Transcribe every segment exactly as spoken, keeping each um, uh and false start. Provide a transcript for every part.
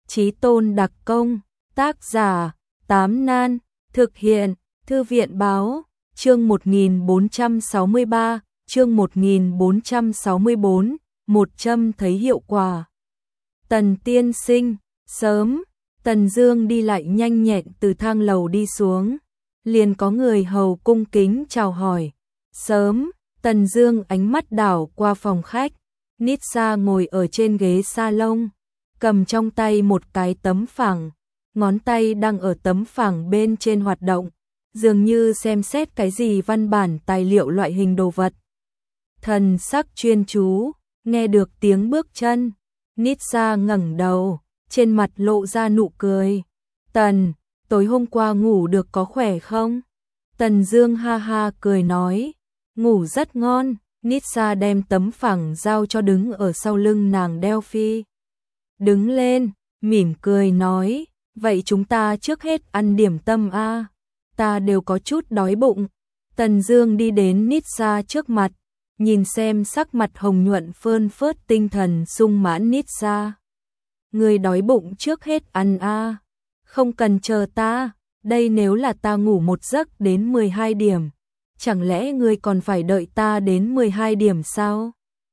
Chí tôn đặc công, tác giả, Tám Nan, thực hiện, Thư viện báo, chương một nghìn bốn trăm sáu mươi ba, chương một nghìn bốn trăm sáu mươi bốn, một châm thấy hiệu quả. Tần tiên sinh, sớm, Tần Dương đi lại nhanh nhẹn từ thang lầu đi xuống, liền có người hầu cung kính chào hỏi. Sớm, Tần Dương ánh mắt đảo qua phòng khách, Nitsa ngồi ở trên ghế salon, cầm trong tay một cái tấm phẳng, ngón tay đang ở tấm phẳng bên trên hoạt động, dường như xem xét cái gì văn bản tài liệu loại hình đồ vật. Thần sắc chuyên chú, nghe được tiếng bước chân, Nitsa ngẩng đầu, trên mặt lộ ra nụ cười. Tần, tối hôm qua ngủ được có khỏe không? Tần Dương ha ha cười nói, ngủ rất ngon. Nitsa đem tấm phẳng giao cho đứng ở sau lưng nàng Delphi. Đứng lên, mỉm cười nói, vậy chúng ta trước hết ăn điểm tâm a, ta đều có chút đói bụng. Tần Dương đi đến Nitsa trước mặt, nhìn xem sắc mặt hồng nhuận phơn phớt tinh thần sung mãn Nitsa. Người đói bụng trước hết ăn a, không cần chờ ta, đây nếu là ta ngủ một giấc đến mười hai điểm, chẳng lẽ ngươi còn phải đợi ta đến mười hai điểm sao?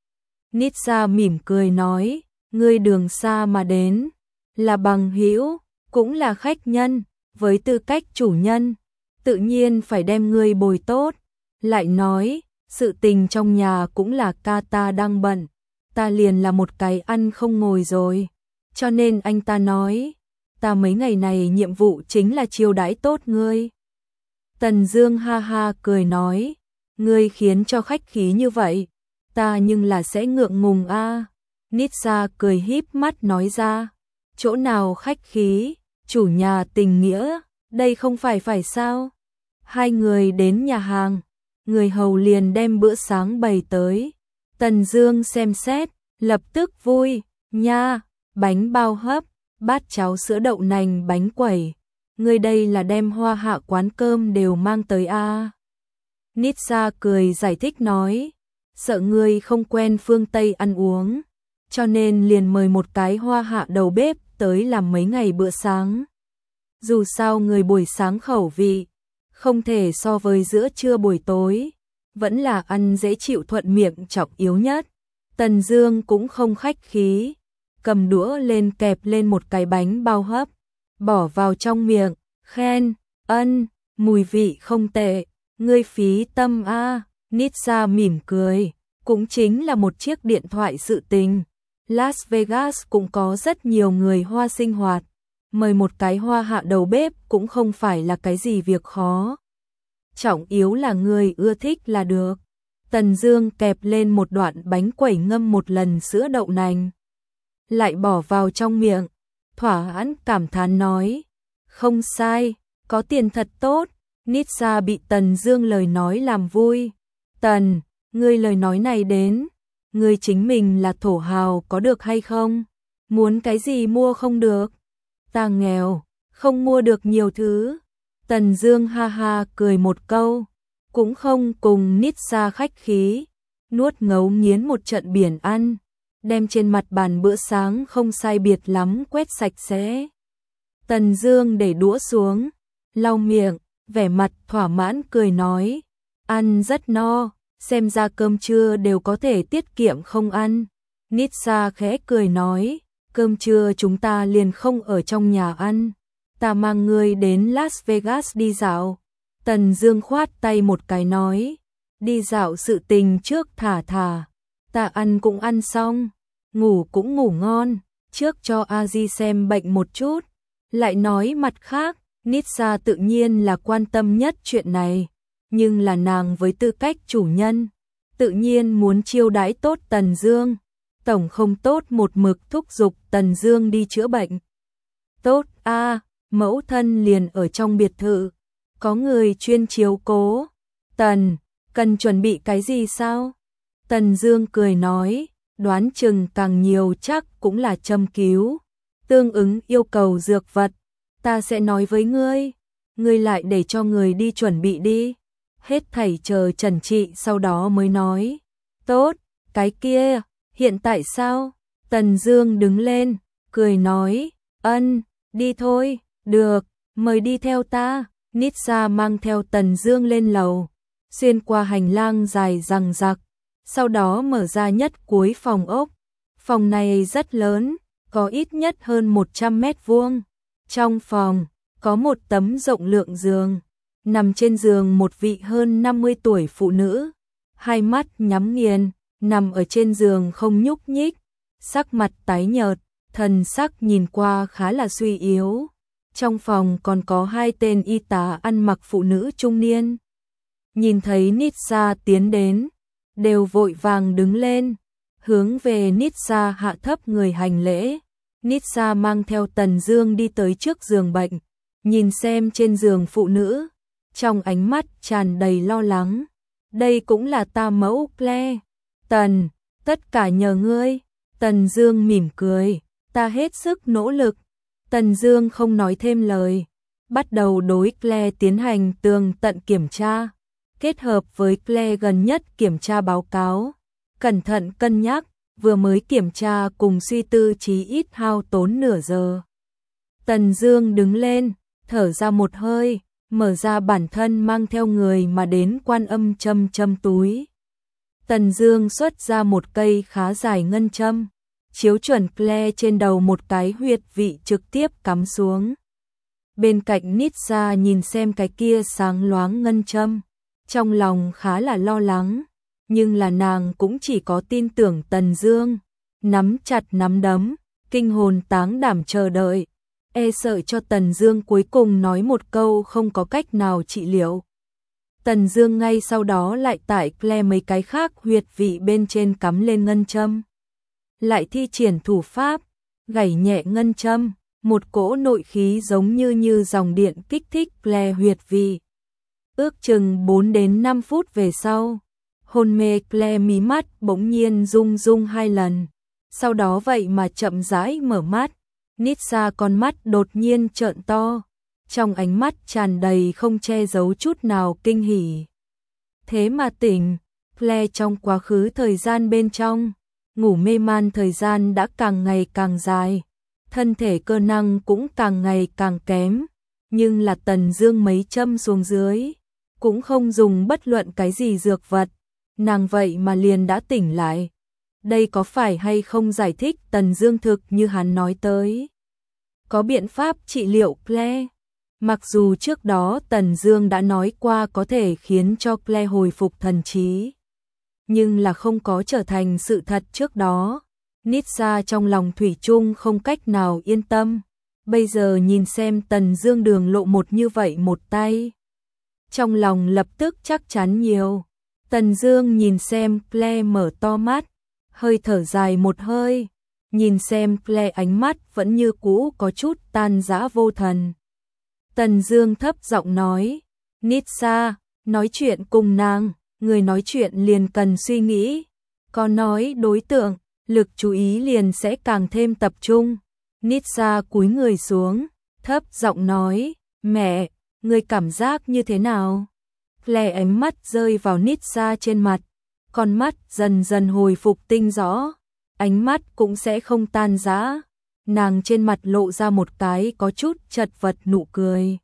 Nitsa mỉm cười nói, ngươi đường xa mà đến, là bằng hữu, cũng là khách nhân, với tư cách chủ nhân, tự nhiên phải đem ngươi bồi tốt. Lại nói, sự tình trong nhà cũng là ca ta đang bận, ta liền là một cái ăn không ngồi rồi, cho nên anh ta nói, ta mấy ngày này nhiệm vụ chính là chiêu đãi tốt ngươi. Tần Dương ha ha cười nói, ngươi khiến cho khách khí như vậy, ta nhưng là sẽ ngượng ngùng a. À. Nitsa cười híp mắt nói ra, chỗ nào khách khí, chủ nhà tình nghĩa, đây không phải phải sao? Hai người đến nhà hàng, người hầu liền đem bữa sáng bày tới. Tần Dương xem xét, lập tức vui, nha, bánh bao hấp, bát cháo sữa đậu nành bánh quẩy. Ngươi đây là đem Hoa Hạ quán cơm đều mang tới a. À. Nitsa cười giải thích nói, sợ ngươi không quen phương Tây ăn uống, cho nên liền mời một cái Hoa Hạ đầu bếp tới làm mấy ngày bữa sáng. Dù sao người buổi sáng khẩu vị không thể so với giữa trưa buổi tối, vẫn là ăn dễ chịu thuận miệng trọng yếu nhất. Tần Dương cũng không khách khí, cầm đũa lên kẹp lên một cái bánh bao hấp, bỏ vào trong miệng, khen, ân, mùi vị không tệ, ngươi phí tâm a. À. Nitsa mỉm cười, cũng chính là một chiếc điện thoại sự tình. Las Vegas cũng có rất nhiều người Hoa sinh hoạt, mời một cái Hoa Hạ đầu bếp cũng không phải là cái gì việc khó. Trọng yếu là người ưa thích là được. Tần Dương kẹp lên một đoạn bánh quẩy ngâm một lần sữa đậu nành, lại bỏ vào trong miệng, thỏa mãn cảm thán nói, không sai, có tiền thật tốt. Nitsa bị Tần Dương lời nói làm vui. Tần, ngươi lời nói này đến, ngươi chính mình là thổ hào có được hay không? Muốn cái gì mua không được? Ta nghèo, không mua được nhiều thứ. Tần Dương ha ha cười một câu, cũng không cùng Nitsa khách khí, nuốt ngấu nghiến một trận biển ăn, đem trên mặt bàn bữa sáng không sai biệt lắm quét sạch sẽ. Tần Dương để đũa xuống, lau miệng, vẻ mặt thỏa mãn cười nói, ăn rất no, xem ra cơm trưa đều có thể tiết kiệm không ăn. Nitsa khẽ cười nói, cơm trưa chúng ta liền không ở trong nhà ăn, ta mang ngươi đến Las Vegas đi dạo. Tần Dương khoát tay một cái nói, đi dạo sự tình trước thả thả, ta ăn cũng ăn xong, ngủ cũng ngủ ngon, trước cho A Di xem bệnh một chút. Lại nói mặt khác, Nitsa tự nhiên là quan tâm nhất chuyện này, nhưng là nàng với tư cách chủ nhân, tự nhiên muốn chiêu đãi tốt Tần Dương, tổng không tốt một mực thúc giục Tần Dương đi chữa bệnh. Tốt a, à, mẫu thân liền ở trong biệt thự, có người chuyên chiếu cố. Tần, cần chuẩn bị cái gì sao? Tần Dương cười nói, đoán chừng càng nhiều chắc cũng là châm cứu, tương ứng yêu cầu dược vật, ta sẽ nói với ngươi, ngươi lại để cho người đi chuẩn bị đi, hết thảy chờ trần trị sau đó mới nói. Tốt, cái kia, hiện tại sao? Tần Dương đứng lên, cười nói, Ân, đi thôi, được, mời đi theo ta. Nitsa mang theo Tần Dương lên lầu, xuyên qua hành lang dài dằng dặc, sau đó mở ra nhất cuối phòng ốc. Phòng này rất lớn, có ít nhất hơn một trăm mét vuông. Trong phòng có một tấm rộng lượng giường, nằm trên giường một vị hơn năm mươi tuổi phụ nữ, hai mắt nhắm nghiền, nằm ở trên giường không nhúc nhích, sắc mặt tái nhợt, thần sắc nhìn qua khá là suy yếu. Trong phòng còn có hai tên y tá ăn mặc phụ nữ trung niên. Nhìn thấy Nitsa tiến đến, đều vội vàng đứng lên, hướng về Nitsa hạ thấp người hành lễ. Nitsa mang theo Tần Dương đi tới trước giường bệnh, nhìn xem trên giường phụ nữ, trong ánh mắt tràn đầy lo lắng. Đây cũng là ta mẫu Claire. Tần, tất cả nhờ ngươi. Tần Dương mỉm cười, ta hết sức nỗ lực. Tần Dương không nói thêm lời, bắt đầu đối Claire tiến hành tường tận kiểm tra, kết hợp với Claire gần nhất kiểm tra báo cáo, cẩn thận cân nhắc, vừa mới kiểm tra cùng suy tư chí ít hao tốn nửa giờ. Tần Dương đứng lên, thở ra một hơi, mở ra bản thân mang theo người mà đến quan âm châm châm túi. Tần Dương xuất ra một cây khá dài ngân châm, chiếu chuẩn Claire trên đầu một cái huyệt vị trực tiếp cắm xuống. Bên cạnh Nitsa nhìn xem cái kia sáng loáng ngân châm, trong lòng khá là lo lắng, nhưng là nàng cũng chỉ có tin tưởng Tần Dương, nắm chặt nắm đấm, kinh hồn táng đảm chờ đợi, e sợ cho Tần Dương cuối cùng nói một câu không có cách nào trị liệu. Tần Dương ngay sau đó lại tại Claire mấy cái khác huyệt vị bên trên cắm lên ngân châm, lại thi triển thủ pháp, gảy nhẹ ngân châm, một cỗ nội khí giống như như dòng điện kích thích Claire huyệt vị. Ước chừng bốn đến năm phút về sau, hôn mê Claire mí mắt bỗng nhiên rung rung hai lần, sau đó vậy mà chậm rãi mở mắt. Nitsa con mắt đột nhiên trợn to, trong ánh mắt tràn đầy không che giấu chút nào kinh hỉ. Thế mà tỉnh, Claire trong quá khứ thời gian bên trong, ngủ mê man thời gian đã càng ngày càng dài, thân thể cơ năng cũng càng ngày càng kém, nhưng là Tần Dương mấy châm xuống dưới, cũng không dùng bất luận cái gì dược vật, nàng vậy mà liền đã tỉnh lại. Đây có phải hay không giải thích Tần Dương thực như hắn nói tới? Có biện pháp trị liệu Claire? Mặc dù trước đó Tần Dương đã nói qua có thể khiến cho Claire hồi phục thần trí, nhưng là không có trở thành sự thật trước đó. Nitsa trong lòng thủy chung không cách nào yên tâm, bây giờ nhìn xem Tần Dương đường lộ một như vậy một tay, trong lòng lập tức chắc chắn nhiều. Tần Dương nhìn xem Claire mở to mắt, hơi thở dài một hơi, nhìn xem Claire ánh mắt vẫn như cũ có chút tan rã vô thần. Tần Dương thấp giọng nói, Nitsa, nói chuyện cùng nàng, người nói chuyện liền cần suy nghĩ, có nói đối tượng, lực chú ý liền sẽ càng thêm tập trung. Nitsa cúi người xuống, thấp giọng nói, mẹ, người cảm giác như thế nào? Claire ánh mắt rơi vào Nitsa trên mặt, con mắt dần dần hồi phục tinh rõ, ánh mắt cũng sẽ không tan rã. Nàng trên mặt lộ ra một cái có chút chật vật nụ cười.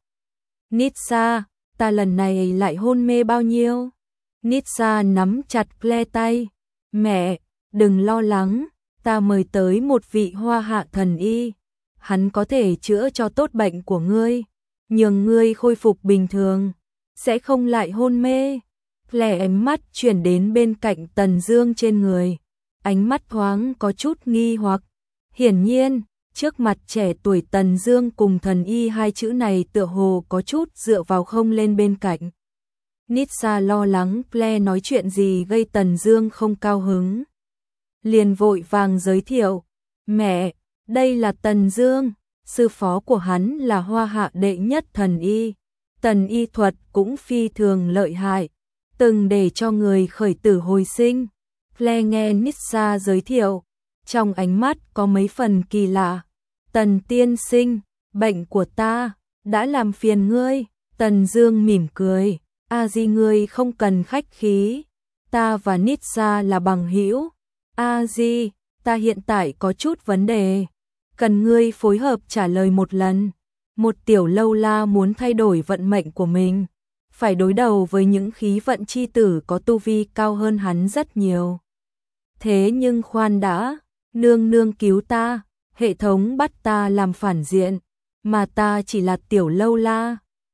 Nitsa, ta lần này lại hôn mê bao nhiêu? Nitsa nắm chặt Claire tay, mẹ, đừng lo lắng, ta mời tới một vị hoa hạ thần y, hắn có thể chữa cho tốt bệnh của ngươi, nhường ngươi khôi phục bình thường, sẽ không lại hôn mê. Claire ánh mắt chuyển đến bên cạnh Tần Dương trên người, ánh mắt thoáng có chút nghi hoặc. Hiển nhiên, trước mặt trẻ tuổi Tần Dương cùng thần y hai chữ này tựa hồ có chút dựa vào không lên bên cạnh. Nitsa lo lắng Claire nói chuyện gì gây Tần Dương không cao hứng, liền vội vàng giới thiệu, mẹ, đây là Tần Dương, sư phó của hắn là hoa hạ đệ nhất thần y, tần y thuật cũng phi thường lợi hại, từng để cho người khởi tử hồi sinh. Claire nghe Nitsa giới thiệu, trong ánh mắt có mấy phần kỳ lạ. Tần tiên sinh, bệnh của ta đã làm phiền ngươi. Tần Dương mỉm cười, a di ngươi không cần khách khí, ta và Nitsa là bằng hữu. A di, ta hiện tại có chút vấn đề, cần ngươi phối hợp trả lời một lần. Một tiểu lâu la muốn thay đổi vận mệnh của mình, phải đối đầu với những khí vận chi tử có tu vi cao hơn hắn rất nhiều. Thế nhưng khoan đã, nương nương cứu ta, hệ thống bắt ta làm phản diện, mà ta chỉ là tiểu lâu la,